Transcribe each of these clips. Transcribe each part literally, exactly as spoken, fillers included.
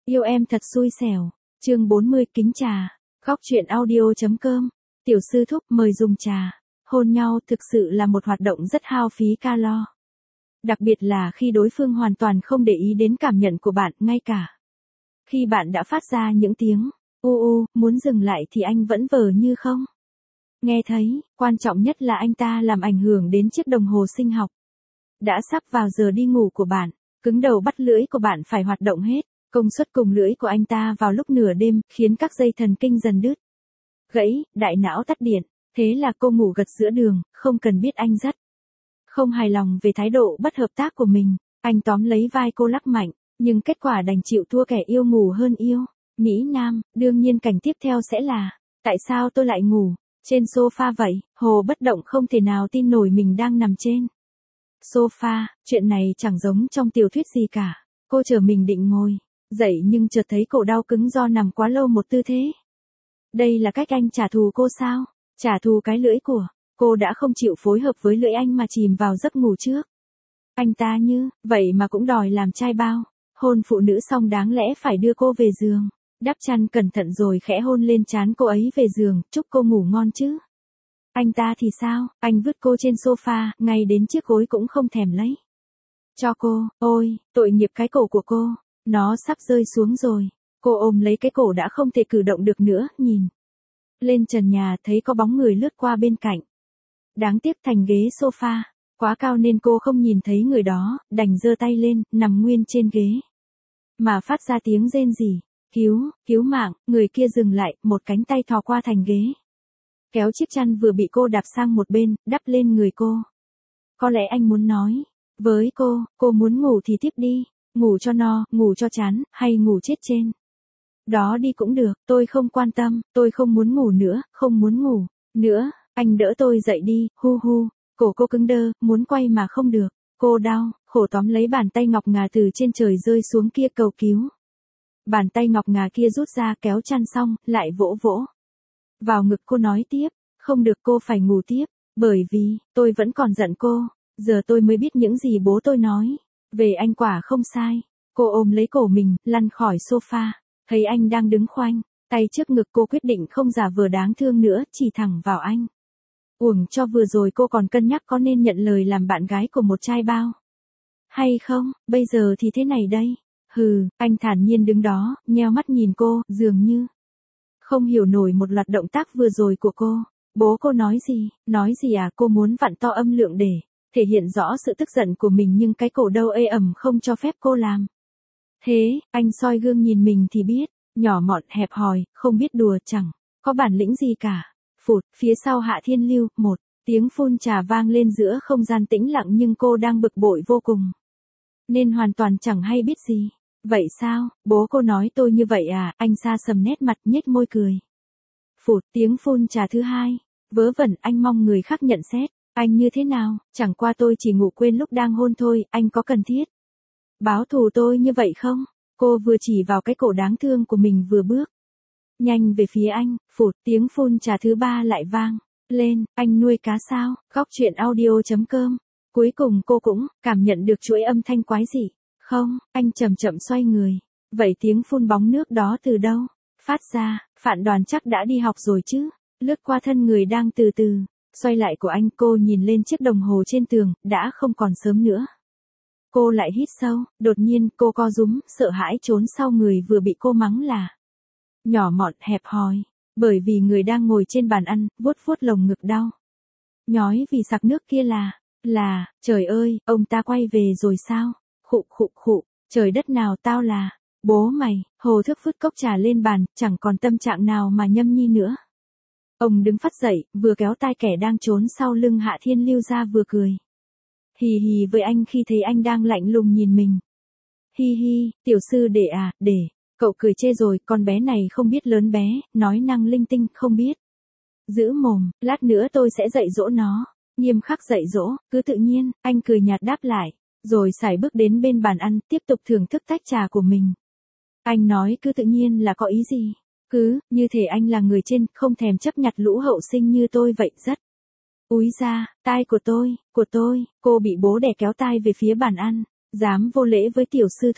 Yêu em thật xui xẻo. Chương bốn mươi kính trà. Góc truyện audio.com. Tiểu sư thúc mời dùng trà. Hôn nhau thực sự là một hoạt động rất hao phí calo. Đặc biệt là khi đối phương hoàn toàn không để ý đến cảm nhận của bạn, ngay cả khi bạn đã phát ra những tiếng u u, muốn dừng lại thì anh vẫn vờ như không nghe thấy. Quan trọng nhất là anh ta làm ảnh hưởng đến chiếc đồng hồ sinh học. Đã sắp vào giờ đi ngủ của bạn, cứng đầu bắt lưỡi của bạn phải hoạt động hết công suất cùng lưỡi của anh ta vào lúc nửa đêm, khiến các dây thần kinh dần đứt gãy, đại não tắt điện. Thế là cô ngủ gật giữa đường, không cần biết anh dắt. Không hài lòng về thái độ bất hợp tác của mình, anh tóm lấy vai cô lắc mạnh, nhưng kết quả đành chịu thua kẻ yêu ngủ hơn yêu. Mỹ Nam, đương nhiên cảnh tiếp theo sẽ là, tại sao tôi lại ngủ trên sofa vậy? Hồ bất động không thể nào tin nổi mình đang nằm trên sofa, chuyện này chẳng giống trong tiểu thuyết gì cả. Cô chờ mình định ngồi dậy nhưng chợt thấy cổ đau cứng do nằm quá lâu một tư thế. Đây là cách anh trả thù cô sao? Trả thù cái lưỡi của cô đã không chịu phối hợp với lưỡi anh mà chìm vào giấc ngủ trước. Anh ta như vậy mà cũng đòi làm trai bao. Hôn phụ nữ xong đáng lẽ phải đưa cô về giường, đắp chăn cẩn thận rồi khẽ hôn lên trán cô ấy về giường, chúc cô ngủ ngon chứ. Anh ta thì sao? Anh vứt cô trên sofa, ngay đến chiếc gối cũng không thèm lấy cho cô. Ôi, tội nghiệp cái cổ của cô, nó sắp rơi xuống rồi. Cô ôm lấy cái cổ đã không thể cử động được nữa, nhìn lên trần nhà thấy có bóng người lướt qua bên cạnh. Đáng tiếc thành ghế sofa quá cao nên cô không nhìn thấy người đó, đành giơ tay lên, nằm nguyên trên ghế mà phát ra tiếng rên rỉ. Cứu, cứu mạng. Người kia dừng lại, một cánh tay thò qua thành ghế, kéo chiếc chăn vừa bị cô đạp sang một bên, đắp lên người cô. Có lẽ anh muốn nói với cô, cô muốn ngủ thì tiếp đi, ngủ cho no, ngủ cho chán, hay ngủ chết trên đó đi cũng được, tôi không quan tâm, tôi không muốn ngủ nữa, không muốn ngủ nữa, anh đỡ tôi dậy đi, hu hu. Cổ cô cứng đơ, muốn quay mà không được, cô đau, khổ tóm lấy bàn tay ngọc ngà từ trên trời rơi xuống kia cầu cứu. Bàn tay ngọc ngà kia rút ra kéo chăn xong, lại vỗ vỗ vào ngực cô nói tiếp, không được, cô phải ngủ tiếp, bởi vì, tôi vẫn còn giận cô, giờ tôi mới biết những gì bố tôi nói về anh quả không sai. Cô ôm lấy cổ mình, lăn khỏi sofa, thấy anh đang đứng khoanh tay trước ngực, cô quyết định không giả vờ đáng thương nữa, chỉ thẳng vào anh. Uổng cho vừa rồi cô còn cân nhắc có nên nhận lời làm bạn gái của một trai bao hay không, bây giờ thì thế này đây. Hừ, anh thản nhiên đứng đó, nheo mắt nhìn cô, dường như không hiểu nổi một loạt động tác vừa rồi của cô. Bố cô nói gì? Nói gì à? Cô muốn vặn to âm lượng để thể hiện rõ sự tức giận của mình, nhưng cái cổ đâu ê ẩm không cho phép cô làm thế. Anh soi gương nhìn mình thì biết, nhỏ mọn hẹp hòi, không biết đùa, chẳng có bản lĩnh gì cả. Phụt, phía sau Hạ Thiên Lưu, một tiếng phun trà vang lên giữa không gian tĩnh lặng, nhưng cô đang bực bội vô cùng nên hoàn toàn chẳng hay biết gì. Vậy sao? Bố cô nói tôi như vậy à? Anh xa sầm nét mặt, nhếch môi cười. Phụt, tiếng phun trà thứ hai. Vớ vẩn, anh mong người khác nhận xét anh như thế nào? Chẳng qua tôi chỉ ngủ quên lúc đang hôn thôi, anh có cần thiết báo thù tôi như vậy không? Cô vừa chỉ vào cái cổ đáng thương của mình vừa bước nhanh về phía anh. Phụt, tiếng phun trà thứ ba lại vang lên. Anh nuôi cá sao? Góc truyện audio.com. Cuối cùng cô cũng cảm nhận được chuỗi âm thanh quái dị. Không, anh chậm chậm xoay người. Vậy tiếng phun bóng nước đó từ đâu phát ra? Phạn Đoàn chắc đã đi học rồi chứ. Lướt qua thân người đang từ từ xoay lại của anh, cô nhìn lên chiếc đồng hồ trên tường, đã không còn sớm nữa. Cô lại hít sâu, đột nhiên cô co rúm, sợ hãi trốn sau người vừa bị cô mắng là nhỏ mọn hẹp hòi, bởi vì người đang ngồi trên bàn ăn, vuốt vuốt lồng ngực đau nhói vì sặc nước kia là, là, trời ơi, ông ta quay về rồi sao? Khụ khụ khụ, trời đất nào, tao là, bố mày. Hồ Thước vứt cốc trà lên bàn, chẳng còn tâm trạng nào mà nhâm nhi nữa. Ông đứng phắt dậy, vừa kéo tai kẻ đang trốn sau lưng Hạ Thiên Lưu ra vừa cười hì hì với anh khi thấy anh đang lạnh lùng nhìn mình. Hi hi, tiểu sư đệ à, để, cậu cười chê rồi, con bé này không biết lớn bé, nói năng linh tinh, không biết giữ mồm, lát nữa tôi sẽ dạy dỗ nó. Nghiêm khắc dạy dỗ, cứ tự nhiên, anh cười nhạt đáp lại, rồi sải bước đến bên bàn ăn, tiếp tục thưởng thức tách trà của mình. Anh nói cứ tự nhiên là có ý gì? Cứ, như thể anh là người trên, không thèm chấp nhặt lũ hậu sinh như tôi vậy, rất. Úi ra, tai của tôi, của tôi. Cô bị bố đè kéo tai về phía bàn ăn, dám vô lễ với tiểu sư thúc.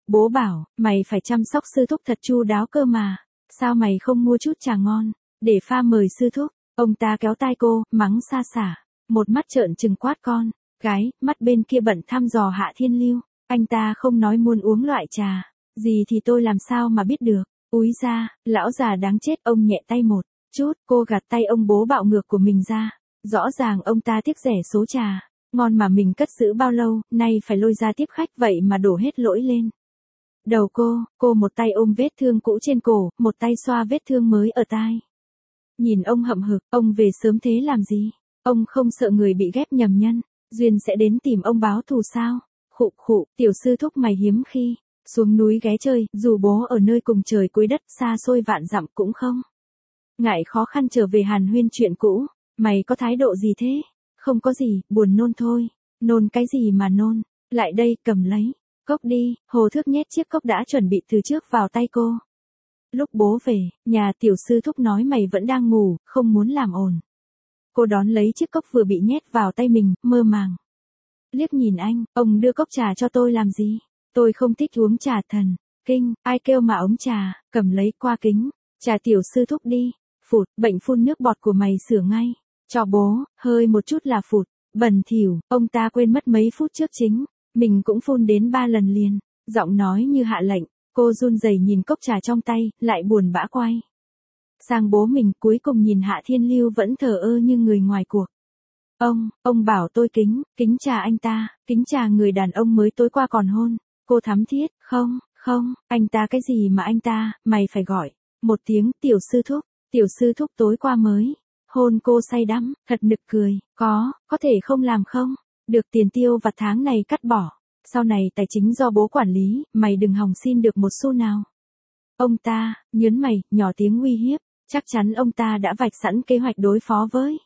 Bố bảo, mày phải chăm sóc sư thúc thật chu đáo cơ mà. Sao mày không mua chút trà ngon, để pha mời sư thúc. Ông ta kéo tai cô, mắng xa xả. Một mắt trợn trừng quát con. Gái, mắt bên kia bận thăm dò Hạ Thiên Lưu. Anh ta không nói muốn uống loại trà. Gì thì tôi làm sao mà biết được. Úi ra, lão già đáng chết. Ông nhẹ tay một chút, cô gạt tay ông bố bạo ngược của mình ra. Rõ ràng ông ta tiếc rẻ số trà ngon mà mình cất giữ bao lâu, nay phải lôi ra tiếp khách vậy mà đổ hết lỗi lên đầu cô. Cô một tay ôm vết thương cũ trên cổ, một tay xoa vết thương mới ở tai. Nhìn ông hậm hực, ông về sớm thế làm gì? Ông không sợ người bị ghép nhầm nhân, duyên sẽ đến tìm ông báo thù sao? Khụ khụ, tiểu sư thúc mày hiếm khi xuống núi ghé chơi, dù bố ở nơi cùng trời cuối đất xa xôi vạn dặm cũng không ngại khó khăn trở về hàn huyên chuyện cũ. Mày có thái độ gì thế? Không có gì, buồn nôn thôi. Nôn cái gì mà nôn? Lại đây, cầm lấy cốc đi. Hồ Thước nhét chiếc cốc đã chuẩn bị từ trước vào tay cô. Lúc bố về, nhà tiểu sư thúc nói mày vẫn đang ngủ, không muốn làm ồn. Cô đón lấy chiếc cốc vừa bị nhét vào tay mình, mơ màng. Liếc nhìn anh, ông đưa cốc trà cho tôi làm gì? Tôi không thích uống trà thần kinh, ai kêu mà ống trà, cầm lấy qua kính. Trà tiểu sư thúc đi. Phụt, bệnh phun nước bọt của mày sửa ngay. Cho bố, hơi một chút là phụt, bẩn thỉu. Ông ta quên mất mấy phút trước chính mình cũng phun đến ba lần liền. Giọng nói như hạ lệnh. Cô run rẩy nhìn cốc trà trong tay, lại buồn bã quay sang bố mình, cuối cùng nhìn Hạ Thiên Lưu vẫn thờ ơ như người ngoài cuộc. Ông, ông bảo tôi kính, kính trà anh ta, kính trà người đàn ông mới tối qua còn hôn. Cô thắm thiết, không, không, anh ta cái gì mà anh ta, mày phải gọi một tiếng tiểu sư thúc, tiểu sư thúc tối qua mới hôn cô say đắm, thật nực cười. Có, có thể không làm không? Được tiền tiêu vặt tháng này cắt bỏ. Sau này tài chính do bố quản lý, mày đừng hòng xin được một xu nào. Ông ta, nhớn mày, nhỏ tiếng uy hiếp. Chắc chắn ông ta đã vạch sẵn kế hoạch đối phó với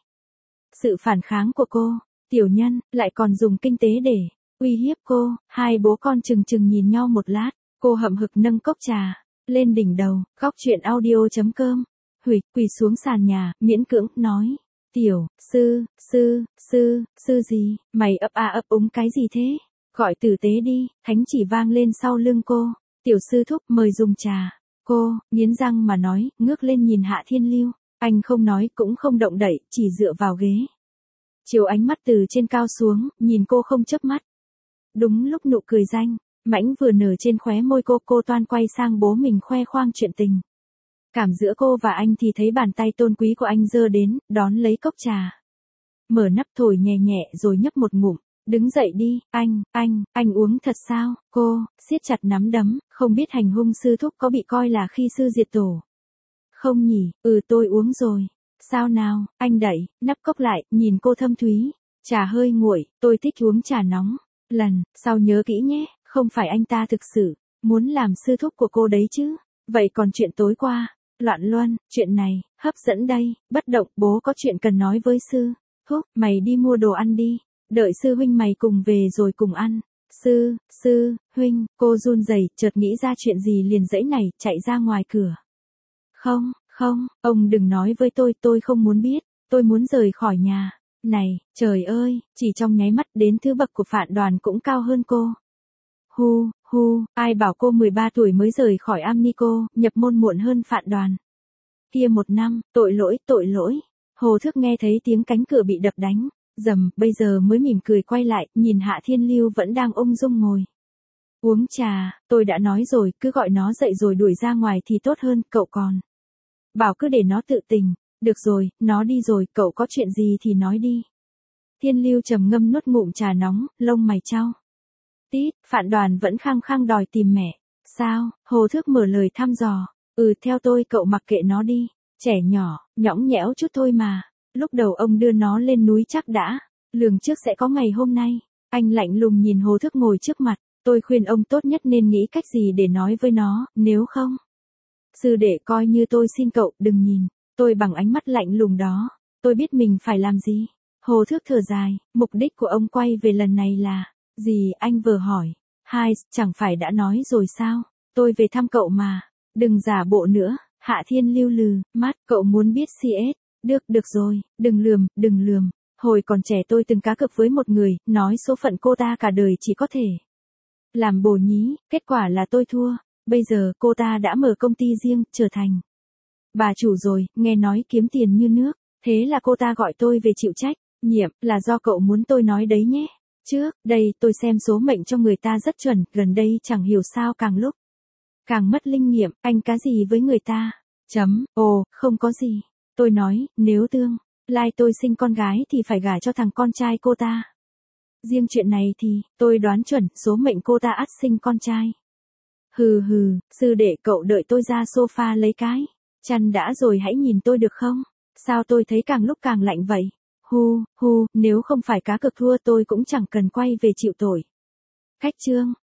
sự phản kháng của cô. Tiểu nhân, lại còn dùng kinh tế để uy hiếp cô. Hai bố con chừng chừng nhìn nhau một lát. Cô hậm hực nâng cốc trà lên đỉnh đầu. Góc chuyện audio chấm com. Huỵch, quỳ xuống sàn nhà, miễn cưỡng, nói. Tiểu, sư, sư, sư, sư gì, mày ấp a ấp úng cái gì thế? Gọi tử tế đi. Thánh chỉ vang lên sau lưng cô. Tiểu sư thúc mời dùng trà. Cô, nghiến răng mà nói, ngước lên nhìn Hạ Thiên Lưu. Anh không nói cũng không động đậy, chỉ dựa vào ghế. Chiếu ánh mắt từ trên cao xuống, nhìn cô không chớp mắt. Đúng lúc nụ cười danh mãnh vừa nở trên khóe môi cô, cô toan quay sang bố mình khoe khoang chuyện tình cảm giữa cô và anh thì thấy bàn tay tôn quý của anh giơ đến, đón lấy cốc trà. Mở nắp thổi nhẹ nhẹ rồi nhấp một ngụm. Đứng dậy đi, anh, anh, anh uống thật sao? Cô, siết chặt nắm đấm, không biết hành hung sư thúc có bị coi là khi sư diệt tổ. Không nhỉ, ừ tôi uống rồi. Sao nào, anh đẩy, nắp cốc lại, nhìn cô thâm thúy. Trà hơi nguội, tôi thích uống trà nóng. Lần, sau nhớ kỹ nhé, không phải anh ta thực sự muốn làm sư thúc của cô đấy chứ. Vậy còn chuyện tối qua, loạn luân, chuyện này, hấp dẫn đây, bất động, bố có chuyện cần nói với sư thúc, mày đi mua đồ ăn đi. Đợi sư huynh mày cùng về rồi cùng ăn. Sư, sư, huynh, cô run rẩy, chợt nghĩ ra chuyện gì liền dãy này, chạy ra ngoài cửa. Không, không, ông đừng nói với tôi, tôi không muốn biết, tôi muốn rời khỏi nhà. Này, trời ơi, chỉ trong nháy mắt đến thứ bậc của Phạn Đoàn cũng cao hơn cô. Hu, hu, ai bảo cô mười ba tuổi mới rời khỏi Amnico, nhập môn muộn hơn Phạn Đoàn. Kia một năm, tội lỗi, tội lỗi. Hồ Thước nghe thấy tiếng cánh cửa bị đập đánh. Dầm, bây giờ mới mỉm cười quay lại, nhìn Hạ Thiên Lưu vẫn đang ung dung ngồi uống trà. Tôi đã nói rồi, cứ gọi nó dậy rồi đuổi ra ngoài thì tốt hơn, cậu còn bảo cứ để nó tự tình. Được rồi, nó đi rồi, cậu có chuyện gì thì nói đi. Thiên Lưu trầm ngâm nuốt ngụm trà nóng, lông mày chau tít. Phạn Đoàn vẫn khăng khăng đòi tìm mẹ. Sao? Hồ Thước mở lời thăm dò. Ừ, theo tôi cậu mặc kệ nó đi. Trẻ nhỏ, nhõng nhẽo chút thôi mà. Lúc đầu ông đưa nó lên núi chắc đã lường trước sẽ có ngày hôm nay. Anh lạnh lùng nhìn Hồ Thước ngồi trước mặt. Tôi khuyên ông tốt nhất nên nghĩ cách gì để nói với nó, nếu không. Sư đệ coi như tôi xin cậu, đừng nhìn tôi bằng ánh mắt lạnh lùng đó. Tôi biết mình phải làm gì. Hồ Thước thở dài, mục đích của ông quay về lần này là gì? Anh vừa hỏi. Hai, chẳng phải đã nói rồi sao? Tôi về thăm cậu mà. Đừng giả bộ nữa. Hạ Thiên Lưu lừ mắt, cậu muốn biết xê ét. Được, được rồi, đừng lườm, đừng lườm. Hồi còn trẻ tôi từng cá cược với một người, nói số phận cô ta cả đời chỉ có thể Làm bổ nhí, kết quả là tôi thua. Bây giờ cô ta đã mở công ty riêng, trở thành bà chủ rồi, nghe nói kiếm tiền như nước. Thế là cô ta gọi tôi về chịu trách nhiệm, là do cậu muốn tôi nói đấy nhé. Trước đây tôi xem số mệnh cho người ta rất chuẩn, gần đây chẳng hiểu sao càng lúc càng mất linh nghiệm, anh cá gì với người ta. Chấm, ồ, không có gì. Tôi nói, nếu tương lai tôi sinh con gái thì phải gả cho thằng con trai cô ta. Riêng chuyện này thì, tôi đoán chuẩn, số mệnh cô ta ắt sinh con trai. Hừ hừ, sư đệ cậu đợi tôi ra sofa lấy cái chăn đã rồi hãy nhìn tôi được không? Sao tôi thấy càng lúc càng lạnh vậy? Hu, hu, nếu không phải cá cược thua tôi cũng chẳng cần quay về chịu tội. Khách trương.